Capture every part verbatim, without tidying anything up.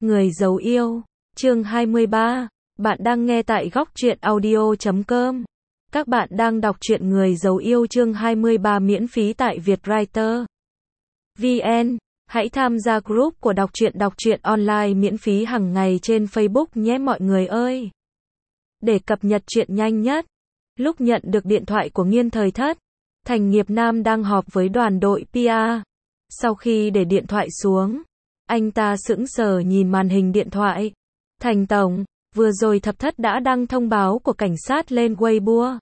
Người giấu yêu, chương hai mươi ba. Bạn đang nghe tại góc truyện audio chấm com. Các bạn đang đọc truyện Người giấu yêu chương hai mươi ba miễn phí tại Vietwriter vê en. Hãy tham gia group của đọc truyện đọc truyện online miễn phí hàng ngày trên Facebook nhé mọi người ơi. Để cập nhật truyện nhanh nhất. Lúc nhận được điện thoại của Nghiên Thời Thất, Thành Nghiệp Nam đang họp với đoàn đội pê e. Sau khi để điện thoại xuống, anh ta sững sờ nhìn màn hình điện thoại. Thành tổng, vừa rồi Thập Thất đã đăng thông báo của cảnh sát lên Weibo.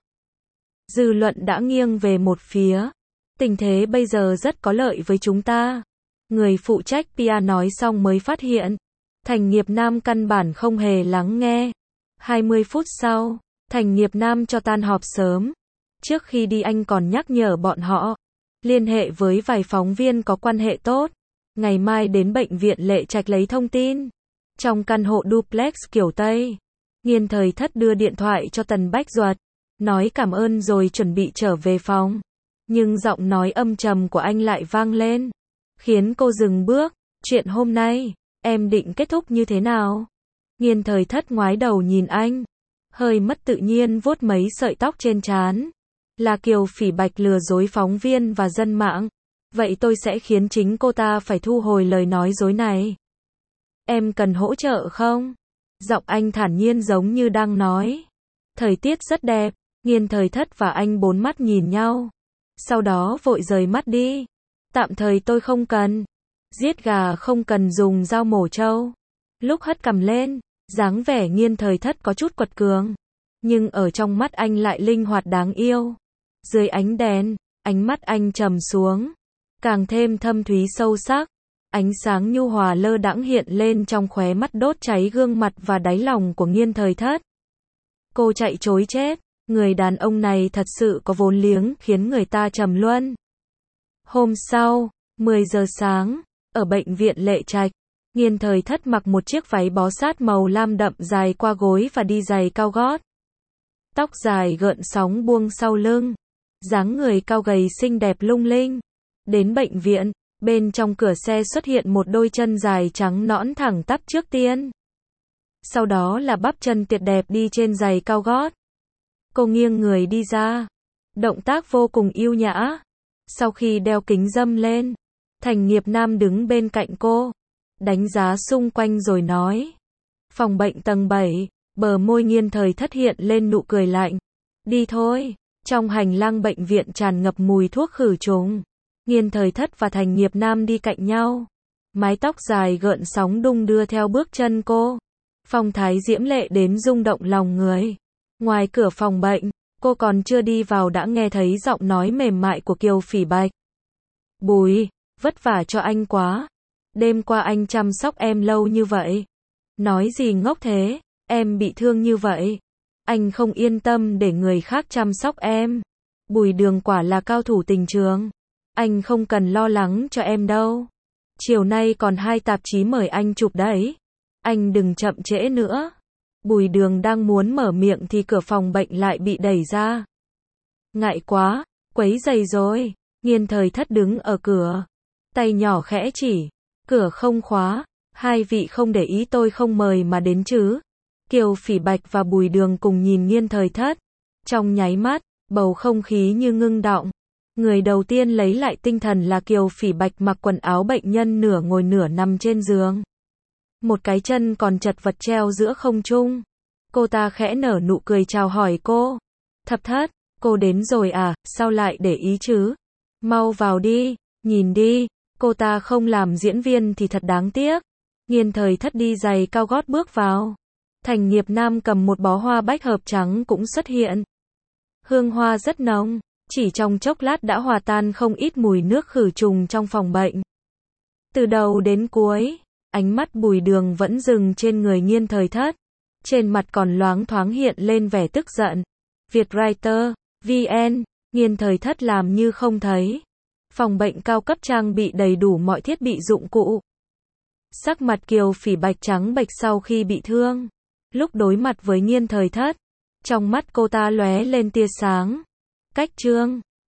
Dư luận đã nghiêng về một phía. Tình thế bây giờ rất có lợi với chúng ta. Người phụ trách pê e nói xong mới phát hiện. Thành Nghiệp Nam căn bản không hề lắng nghe. hai mươi phút sau, Thành Nghiệp Nam cho tan họp sớm. Trước khi đi anh còn nhắc nhở bọn họ liên hệ với vài phóng viên có quan hệ tốt. Ngày mai đến bệnh viện Lệ Trạch lấy thông tin. Trong căn hộ duplex kiểu Tây, Nghiên Thời Thất đưa điện thoại cho Tần Bách Duật, nói cảm ơn rồi chuẩn bị trở về phòng. Nhưng giọng nói âm trầm của anh lại vang lên, khiến cô dừng bước. Chuyện hôm nay, em định kết thúc như thế nào? Nghiên Thời Thất ngoái đầu nhìn anh, hơi mất tự nhiên vuốt mấy sợi tóc trên trán. Là Kiều Phỉ Bạch lừa dối phóng viên và dân mạng. Vậy tôi sẽ khiến chính cô ta phải thu hồi lời nói dối này. Em cần hỗ trợ không? Giọng anh thản nhiên giống như đang nói. Thời tiết rất đẹp. Nghiên Thời Thất và anh bốn mắt nhìn nhau. Sau đó vội rời mắt đi. Tạm thời tôi không cần. Giết gà không cần dùng dao mổ trâu. Lúc hất cằm lên, dáng vẻ Nghiên Thời Thất có chút quật cường. Nhưng ở trong mắt anh lại linh hoạt đáng yêu. Dưới ánh đèn, ánh mắt anh trầm xuống, càng thêm thâm thúy sâu sắc. Ánh sáng nhu hòa lơ đãng hiện lên trong khóe mắt đốt cháy gương mặt và đáy lòng của Nghiên Thời Thất. Cô chạy trối chết, người đàn ông này thật sự có vốn liếng khiến người ta trầm luân. Hôm sau, mười giờ sáng, ở bệnh viện Lệ Trạch, Nghiên Thời Thất mặc một chiếc váy bó sát màu lam đậm dài qua gối và đi giày cao gót. Tóc dài gợn sóng buông sau lưng, dáng người cao gầy xinh đẹp lung linh. Đến bệnh viện, bên trong cửa xe xuất hiện một đôi chân dài trắng nõn thẳng tắp trước tiên. Sau đó là bắp chân tuyệt đẹp đi trên giày cao gót. Cô nghiêng người đi ra, động tác vô cùng yêu nhã. Sau khi đeo kính râm lên, Thành Nghiệp Nam đứng bên cạnh cô, đánh giá xung quanh rồi nói. Phòng bệnh tầng bảy, bờ môi Nghiên Thời Thất hiện lên nụ cười lạnh. Đi thôi. Trong hành lang bệnh viện tràn ngập mùi thuốc khử trùng. Nghiên Thời Thất và Thành Nghiệp Nam đi cạnh nhau. Mái tóc dài gợn sóng đung đưa theo bước chân cô. Phong thái diễm lệ đến rung động lòng người. Ngoài cửa phòng bệnh, cô còn chưa đi vào đã nghe thấy giọng nói mềm mại của Kiều Phỉ Bạch. Bùi, vất vả cho anh quá. Đêm qua anh chăm sóc em lâu như vậy. Nói gì ngốc thế, em bị thương như vậy. Anh không yên tâm để người khác chăm sóc em. Bùi Đường quả là cao thủ tình trường. Anh không cần lo lắng cho em đâu. Chiều nay còn hai tạp chí mời anh chụp đấy. Anh đừng chậm trễ nữa. Bùi Đường đang muốn mở miệng thì cửa phòng bệnh lại bị đẩy ra. Ngại quá, quấy rầy rồi. Nghiên Thời Thất đứng ở cửa, tay nhỏ khẽ chỉ. Cửa không khóa. Hai vị không để ý tôi không mời mà đến chứ? Kiều Phỉ Bạch và Bùi Đường cùng nhìn Nghiên Thời Thất. Trong nháy mắt, bầu không khí như ngưng đọng. Người đầu tiên lấy lại tinh thần là Kiều Phỉ Bạch mặc quần áo bệnh nhân nửa ngồi nửa nằm trên giường. Một cái chân còn chật vật treo giữa không trung. Cô ta khẽ nở nụ cười chào hỏi cô. Thập Thất, cô đến rồi à, sao lại để ý chứ? Mau vào đi, nhìn đi, cô ta không làm diễn viên thì thật đáng tiếc. Nghiên Thời Thất đi giày cao gót bước vào. Thành Nghiệp Nam cầm một bó hoa bách hợp trắng cũng xuất hiện. Hương hoa rất nồng, chỉ trong chốc lát đã hòa tan không ít mùi nước khử trùng trong phòng bệnh. Từ đầu đến cuối, ánh mắt Bùi Đường vẫn dừng trên người Nghiên Thời Thất. Trên mặt còn loáng thoáng hiện lên vẻ tức giận. Vietwriter vê en, Nghiên Thời Thất làm như không thấy. Phòng bệnh cao cấp trang bị đầy đủ mọi thiết bị dụng cụ. Sắc mặt Kiều Phỉ Bạch trắng bệch sau khi bị thương. Lúc đối mặt với Nghiên Thời Thất, trong mắt cô ta lóe lên tia sáng. Cách trương,